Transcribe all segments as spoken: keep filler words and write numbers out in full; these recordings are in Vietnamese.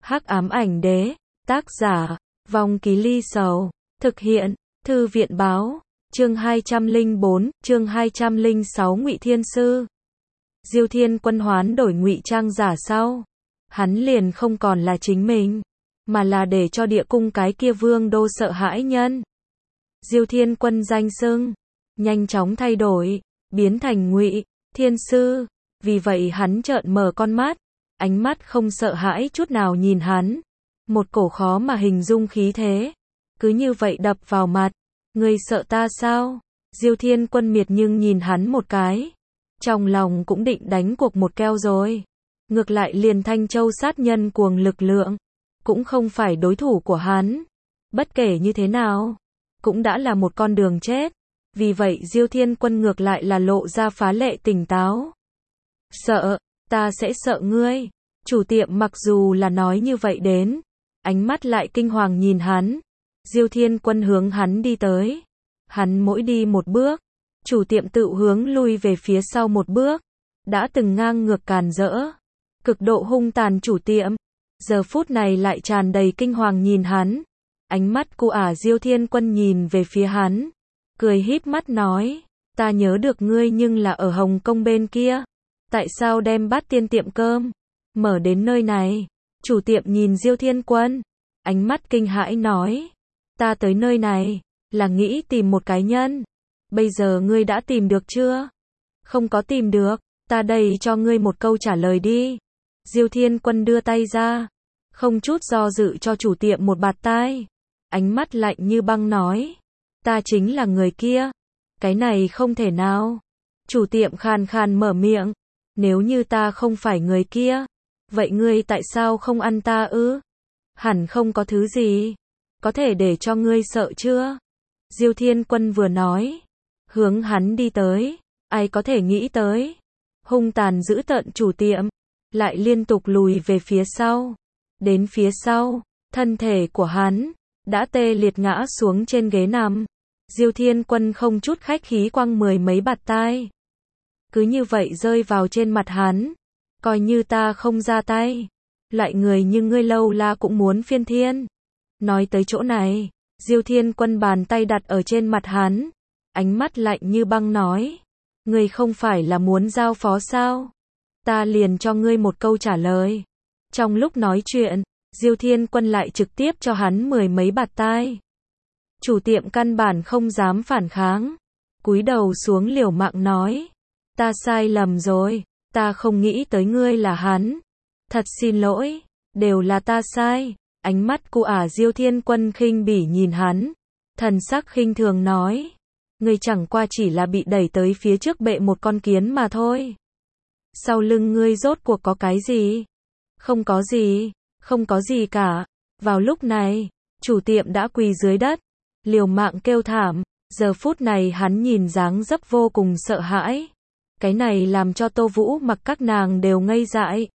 Hắc ám ảnh đế, tác giả, Vong Ký Ly Sầu, thực hiện, Thư viện báo, chương hai trăm lẻ bốn, chương hai trăm lẻ sáu Ngụy Thiên Sư. Diêu Thiên Quân hoán đổi ngụy trang giả sau, hắn liền không còn là chính mình, mà là để cho địa cung cái kia vương đô sợ hãi nhân. Diêu Thiên Quân danh xưng nhanh chóng thay đổi, biến thành Ngụy Thiên Sư, vì vậy hắn trợn mở con mắt, ánh mắt không sợ hãi chút nào nhìn hắn, một cổ khó mà hình dung khí thế, cứ như vậy đập vào mặt. Ngươi sợ ta sao? Diêu Thiên Quân miệt nhưng nhìn hắn một cái, trong lòng cũng định đánh cuộc một keo rồi. Ngược lại liền Thanh Châu sát nhân cuồng lực lượng, cũng không phải đối thủ của hắn. Bất kể như thế nào, cũng đã là một con đường chết. Vì vậy Diêu Thiên Quân ngược lại là lộ ra phá lệ tỉnh táo. Sợ, ta sẽ sợ ngươi. Chủ tiệm mặc dù là nói như vậy đến, ánh mắt lại kinh hoàng nhìn hắn. Diêu Thiên Quân hướng hắn đi tới. Hắn mỗi đi một bước, chủ tiệm tự hướng lui về phía sau một bước. Đã từng ngang ngược càn rỡ, cực độ hung tàn chủ tiệm, giờ phút này lại tràn đầy kinh hoàng nhìn hắn. Ánh mắt cu ả Diêu Thiên Quân nhìn về phía hắn, cười híp mắt nói, ta nhớ được ngươi nhưng là ở Hồng Kông bên kia. Tại sao đem Bát Tiên tiệm cơm mở đến nơi này? Chủ tiệm nhìn Diêu Thiên Quân, ánh mắt kinh hãi nói, ta tới nơi này là nghĩ tìm một cái nhân. Bây giờ ngươi đã tìm được chưa? Không có tìm được, ta đây cho ngươi một câu trả lời đi. Diêu Thiên Quân đưa tay ra, không chút do dự cho chủ tiệm một bạt tai. Ánh mắt lạnh như băng nói, ta chính là người kia. Cái này không thể nào. Chủ tiệm khàn khàn mở miệng, nếu như ta không phải người kia, vậy ngươi tại sao không ăn ta ư? Hẳn không có thứ gì có thể để cho ngươi sợ chưa? Diêu Thiên Quân vừa nói, hướng hắn đi tới. Ai có thể nghĩ tới, hung tàn dữ tợn chủ tiệm lại liên tục lùi về phía sau. Đến phía sau, thân thể của hắn đã tê liệt ngã xuống trên ghế nằm. Diêu Thiên Quân không chút khách khí quăng mười mấy bạt tai, cứ như vậy rơi vào trên mặt hắn. Coi như ta không ra tay, loại người như ngươi lâu la cũng muốn phiên thiên. Nói tới chỗ này, Diêu Thiên Quân bàn tay đặt ở trên mặt hắn, ánh mắt lạnh như băng nói, ngươi không phải là muốn giao phó sao? Ta liền cho ngươi một câu trả lời. Trong lúc nói chuyện, Diêu Thiên Quân lại trực tiếp cho hắn mười mấy bạt tai. Chủ tiệm căn bản không dám phản kháng, cúi đầu xuống liều mạng nói, ta sai lầm rồi, ta không nghĩ tới ngươi là hắn. Thật xin lỗi, đều là ta sai. Ánh mắt cu ả Diêu Thiên Quân khinh bỉ nhìn hắn, thần sắc khinh thường nói, ngươi chẳng qua chỉ là bị đẩy tới phía trước bệ một con kiến mà thôi. Sau lưng ngươi rốt cuộc có cái gì? Không có gì, không có gì cả. Vào lúc này, chủ tiệm đã quỳ dưới đất, liều mạng kêu thảm. Giờ phút này hắn nhìn dáng dấp vô cùng sợ hãi. Cái này làm cho Tô Vũ Mặc các nàng đều ngây dại.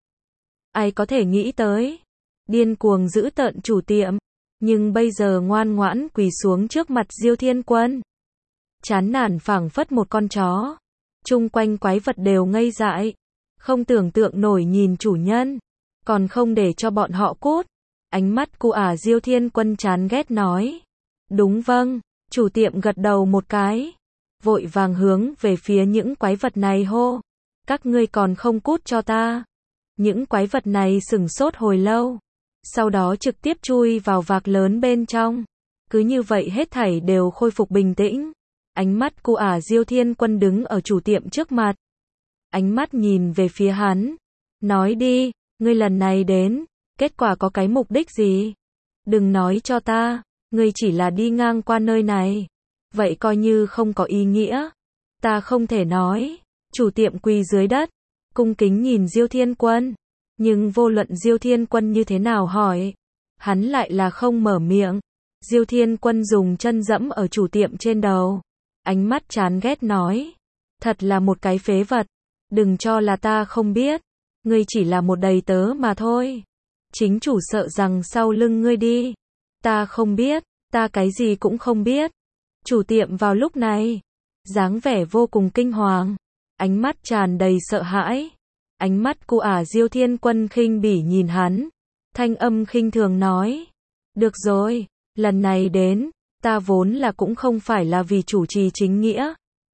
Ai có thể nghĩ tới, điên cuồng dữ tợn chủ tiệm, nhưng bây giờ ngoan ngoãn quỳ xuống trước mặt Diêu Thiên Quân. Chán nản phảng phất một con chó. Chung quanh quái vật đều ngây dại, không tưởng tượng nổi nhìn chủ nhân, còn không để cho bọn họ cút. Ánh mắt cu ả Diêu Thiên Quân chán ghét nói, đúng vâng. Chủ tiệm gật đầu một cái, vội vàng hướng về phía những quái vật này hô, các ngươi còn không cút cho ta. Những quái vật này sửng sốt hồi lâu, sau đó trực tiếp chui vào vạc lớn bên trong. Cứ như vậy hết thảy đều khôi phục bình tĩnh. Ánh mắt cu ả Diêu Thiên Quân đứng ở chủ tiệm trước mặt, ánh mắt nhìn về phía hắn, nói đi, ngươi lần này đến, kết quả có cái mục đích gì? Đừng nói cho ta, ngươi chỉ là đi ngang qua nơi này, vậy coi như không có ý nghĩa. Ta không thể nói. Chủ tiệm quỳ dưới đất, cung kính nhìn Diêu Thiên Quân, nhưng vô luận Diêu Thiên Quân như thế nào hỏi, hắn lại là không mở miệng. Diêu Thiên Quân dùng chân dẫm ở chủ tiệm trên đầu, ánh mắt chán ghét nói, thật là một cái phế vật, đừng cho là ta không biết, ngươi chỉ là một đầy tớ mà thôi. Chính chủ sợ rằng sau lưng ngươi đi, ta không biết, ta cái gì cũng không biết. Chủ tiệm vào lúc này, dáng vẻ vô cùng kinh hoàng, ánh mắt tràn đầy sợ hãi. Ánh mắt cu ả Diêu Thiên Quân khinh bỉ nhìn hắn, thanh âm khinh thường nói. Được rồi, lần này đến, ta vốn là cũng không phải là vì chủ trì chính nghĩa.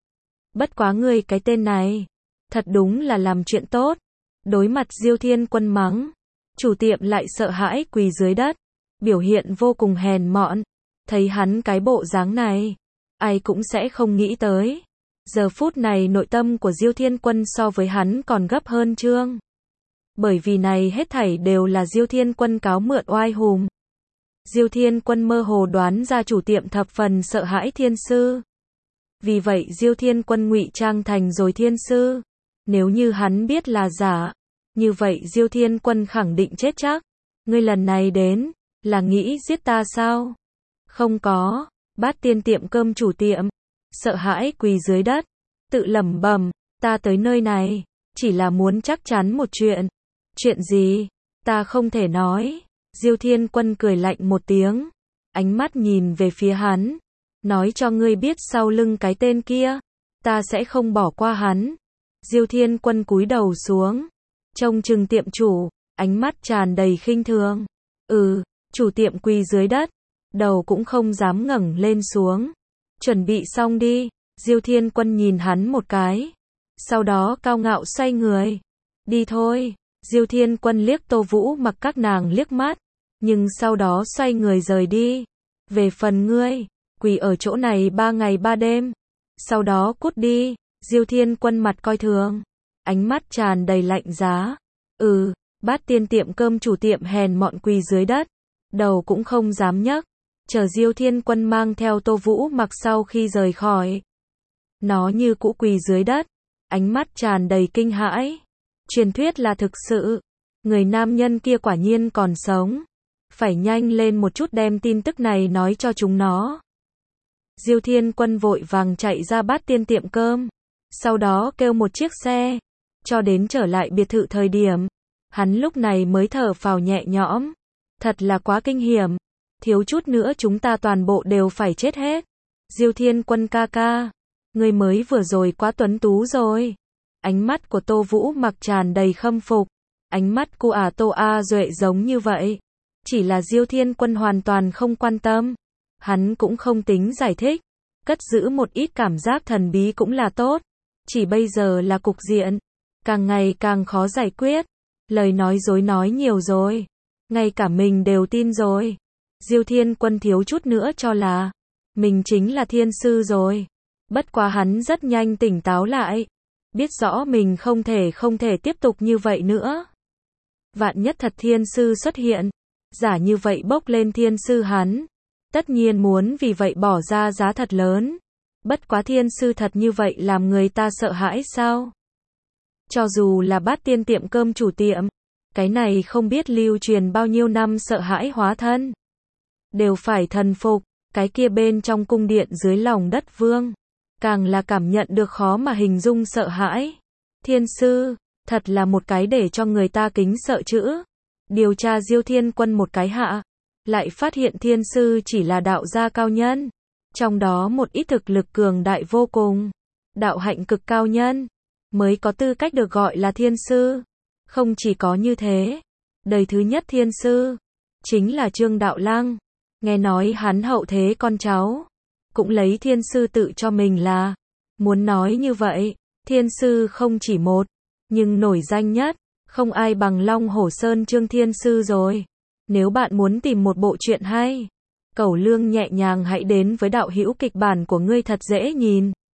Bất quá ngươi cái tên này, thật đúng là làm chuyện tốt. Đối mặt Diêu Thiên Quân mắng, chủ tiệm lại sợ hãi quỳ dưới đất, biểu hiện vô cùng hèn mọn. Thấy hắn cái bộ dáng này, ai cũng sẽ không nghĩ tới. Giờ phút này nội tâm của Diêu Thiên Quân so với hắn còn gấp hơn trương. Bởi vì này hết thảy đều là Diêu Thiên Quân cáo mượn oai hùng. Diêu Thiên Quân mơ hồ đoán ra chủ tiệm thập phần sợ hãi thiên sư. Vì vậy Diêu Thiên Quân ngụy trang thành rồi thiên sư. Nếu như hắn biết là giả, như vậy Diêu Thiên Quân khẳng định chết chắc. Ngươi lần này đến, là nghĩ giết ta sao? Không có, Bát Tiên tiệm cơm chủ tiệm, sợ hãi quỳ dưới đất, tự lẩm bẩm, ta tới nơi này, chỉ là muốn chắc chắn một chuyện. Chuyện gì? Ta không thể nói. Diêu Thiên Quân cười lạnh một tiếng, ánh mắt nhìn về phía hắn, nói cho ngươi biết sau lưng cái tên kia, ta sẽ không bỏ qua hắn. Diêu Thiên Quân cúi đầu xuống, trông chừng tiệm chủ, ánh mắt tràn đầy khinh thường. Ừ, chủ tiệm quỳ dưới đất, đầu cũng không dám ngẩng lên xuống. Chuẩn bị xong đi. Diêu Thiên Quân nhìn hắn một cái, sau đó cao ngạo xoay người. Đi thôi. Diêu Thiên Quân liếc Tô Vũ Mặc các nàng liếc mắt, nhưng sau đó xoay người rời đi. Về phần ngươi, quỳ ở chỗ này ba ngày ba đêm, sau đó cút đi. Diêu Thiên Quân mặt coi thường, ánh mắt tràn đầy lạnh giá. Ừ, Bát Tiên tiệm cơm chủ tiệm hèn mọn quỳ dưới đất, đầu cũng không dám nhấc. Chờ Diêu Thiên Quân mang theo Tô Vũ Mặc sau khi rời khỏi, nó như cũ quỳ dưới đất, ánh mắt tràn đầy kinh hãi. Truyền thuyết là thực sự, người nam nhân kia quả nhiên còn sống. Phải nhanh lên một chút đem tin tức này nói cho chúng nó. Diêu Thiên Quân vội vàng chạy ra Bát Tiên tiệm cơm, sau đó kêu một chiếc xe, cho đến trở lại biệt thự thời điểm, hắn lúc này mới thở phào nhẹ nhõm. Thật là quá kinh hiểm, thiếu chút nữa chúng ta toàn bộ đều phải chết hết. Diêu Thiên Quân ca ca, ngươi mới vừa rồi quá tuấn tú rồi. Ánh mắt của Tô Vũ Mặc tràn đầy khâm phục, ánh mắt cô ả Tô A Duệ giống như vậy. Chỉ là Diêu Thiên Quân hoàn toàn không quan tâm, hắn cũng không tính giải thích, cất giữ một ít cảm giác thần bí cũng là tốt. Chỉ bây giờ là cục diện càng ngày càng khó giải quyết, lời nói dối nói nhiều rồi, ngay cả mình đều tin rồi. Diêu Thiên Quân thiếu chút nữa cho là mình chính là thiên sư rồi. Bất quá hắn rất nhanh tỉnh táo lại, biết rõ mình không thể không thể tiếp tục như vậy nữa. Vạn nhất thật thiên sư xuất hiện, giả như vậy bốc lên thiên sư hắn, tất nhiên muốn vì vậy bỏ ra giá thật lớn. Bất quá thiên sư thật như vậy làm người ta sợ hãi sao? Cho dù là Bát Tiên tiệm cơm chủ tiệm, cái này không biết lưu truyền bao nhiêu năm sợ hãi hóa thân, đều phải thần phục. Cái kia bên trong cung điện dưới lòng đất vương, càng là cảm nhận được khó mà hình dung sợ hãi. Thiên sư, thật là một cái để cho người ta kính sợ chữ. Điều tra Diêu Thiên Quân một cái hạ, lại phát hiện thiên sư chỉ là đạo gia cao nhân, trong đó một ít thực lực cường đại vô cùng, đạo hạnh cực cao nhân, mới có tư cách được gọi là thiên sư. Không chỉ có như thế, đời thứ nhất thiên sư, chính là Trương Đạo Lăng. Nghe nói hắn hậu thế con cháu, cũng lấy thiên sư tự cho mình là. Muốn nói như vậy, thiên sư không chỉ một, nhưng nổi danh nhất, không ai bằng Long Hổ Sơn Trương Thiên Sư rồi. Nếu bạn muốn tìm một bộ truyện hay, cẩu lương nhẹ nhàng hãy đến với đạo hữu kịch bản của ngươi thật dễ nhìn.